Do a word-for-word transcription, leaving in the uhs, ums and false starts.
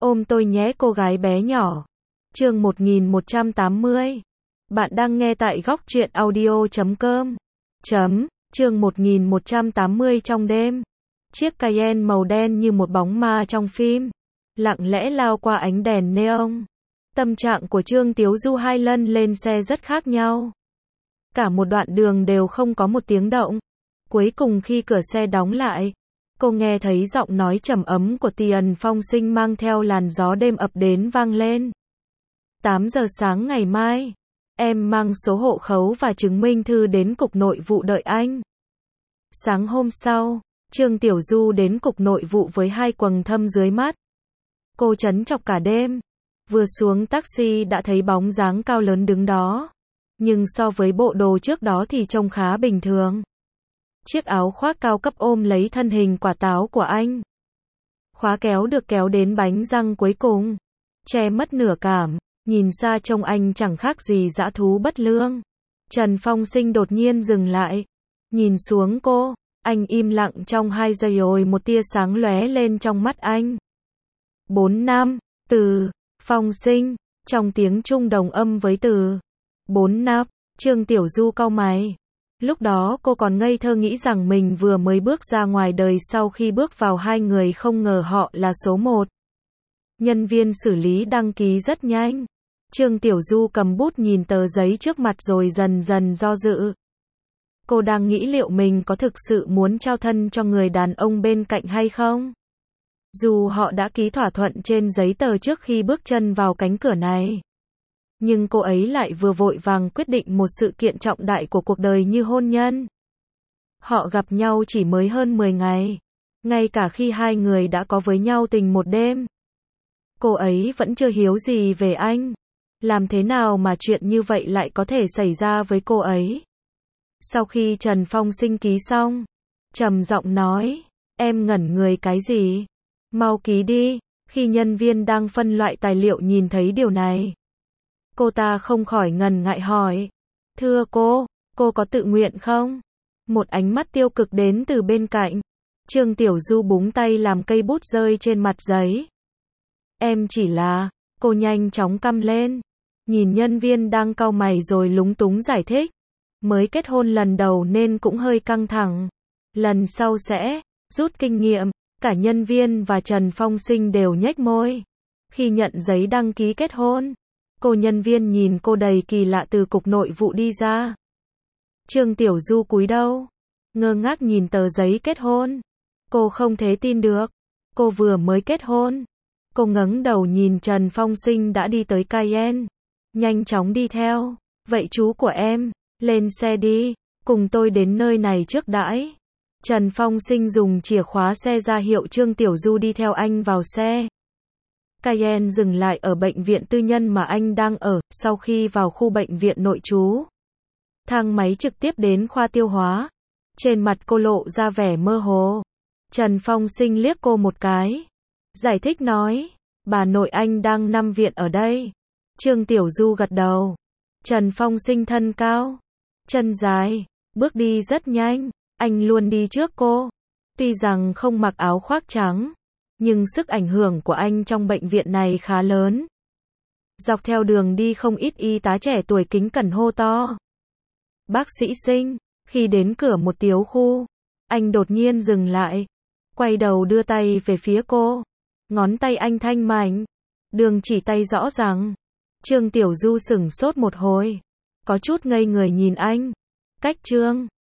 Ôm tôi nhé cô gái bé nhỏ. Chương một nghìn một trăm tám mươi. Bạn đang nghe tại góc truyện audio chấm com. Chấm, chương một nghìn một trăm tám mươi trong đêm. Chiếc Cayenne màu đen như một bóng ma trong phim, lặng lẽ lao qua ánh đèn neon. Tâm trạng của Trương Tiếu Du hai lần lên xe rất khác nhau. Cả một đoạn đường đều không có một tiếng động. Cuối cùng khi cửa xe đóng lại, cô nghe thấy giọng nói trầm ấm của Tiền Phong Sinh mang theo làn gió đêm ập đến vang lên. tám giờ sáng ngày mai, em mang số hộ khẩu và chứng minh thư đến cục nội vụ đợi anh. Sáng hôm sau, Trương Tiểu Du đến cục nội vụ với hai quầng thâm dưới mắt. Cô trấn trọc cả đêm. Vừa xuống taxi đã thấy bóng dáng cao lớn đứng đó. Nhưng so với bộ đồ trước đó thì trông khá bình thường. Chiếc áo khoác cao cấp ôm lấy thân hình quả táo của anh. Khóa kéo được kéo đến bánh răng cuối cùng, che mất nửa cảm. Nhìn xa trông anh chẳng khác gì dã thú bất lương. Trần Phong Sinh đột nhiên dừng lại, nhìn xuống cô. Anh im lặng trong hai giây rồi một tia sáng lóe lên trong mắt anh. Bốn năm, từ, Phong Sinh, trong tiếng Trung đồng âm với từ. Bốn năm, Trương Tiểu Du cau mày. Lúc đó cô còn ngây thơ nghĩ rằng mình vừa mới bước ra ngoài đời, sau khi bước vào hai người không ngờ họ là số một. Nhân viên xử lý đăng ký rất nhanh. Trương Tiểu Du cầm bút nhìn tờ giấy trước mặt rồi dần dần do dự. Cô đang nghĩ liệu mình có thực sự muốn trao thân cho người đàn ông bên cạnh hay không. Dù họ đã ký thỏa thuận trên giấy tờ trước khi bước chân vào cánh cửa này, nhưng cô ấy lại vừa vội vàng quyết định một sự kiện trọng đại của cuộc đời như hôn nhân. Họ gặp nhau chỉ mới hơn mười ngày. Ngay cả khi hai người đã có với nhau tình một đêm, cô ấy vẫn chưa hiểu gì về anh. Làm thế nào mà chuyện như vậy lại có thể xảy ra với cô ấy? Sau khi Trần Phong Sinh ký xong, trầm giọng nói, em ngẩn người cái gì? Mau ký đi. Khi nhân viên đang phân loại tài liệu nhìn thấy điều này, cô ta không khỏi ngần ngại hỏi, thưa cô, cô có tự nguyện không? Một ánh mắt tiêu cực đến từ bên cạnh. Trương Tiểu Du búng tay làm cây bút rơi trên mặt giấy. Em chỉ là, cô nhanh chóng căm lên. Nhìn nhân viên đang cau mày rồi lúng túng giải thích. Mới kết hôn lần đầu nên cũng hơi căng thẳng. Lần sau sẽ rút kinh nghiệm. Cả nhân viên và Trần Phong Sinh đều nhếch môi khi nhận giấy đăng ký kết hôn. Cô nhân viên nhìn cô đầy kỳ lạ từ cục nội vụ đi ra. Trương Tiểu Du cúi đầu, ngơ ngác nhìn tờ giấy kết hôn. Cô không thể tin được. Cô vừa mới kết hôn. Cô ngẩng đầu nhìn Trần Phong Sinh đã đi tới Cayenne, nhanh chóng đi theo. Vậy chú của em, lên xe đi, cùng tôi đến nơi này trước đãi. Trần Phong Sinh dùng chìa khóa xe ra hiệu Trương Tiểu Du đi theo anh vào xe. Cayenne dừng lại ở bệnh viện tư nhân mà anh đang ở. Sau khi vào khu bệnh viện nội trú, thang máy trực tiếp đến khoa tiêu hóa. Trên mặt cô lộ ra vẻ mơ hồ. Trần Phong Sinh liếc cô một cái, giải thích nói, bà nội anh đang nằm viện ở đây. Trương Tiểu Du gật đầu. Trần Phong Sinh thân cao, chân dài, bước đi rất nhanh. Anh luôn đi trước cô. Tuy rằng không mặc áo khoác trắng, nhưng sức ảnh hưởng của anh trong bệnh viện này khá lớn. Dọc theo đường đi không ít y tá trẻ tuổi kính cẩn hô to, bác sĩ Sinh. Khi đến cửa một tiểu khu, anh đột nhiên dừng lại, quay đầu đưa tay về phía cô. Ngón tay anh thanh mảnh, đường chỉ tay rõ ràng. Trương Tiểu Du sửng sốt một hồi, có chút ngây người nhìn anh. Cách Trương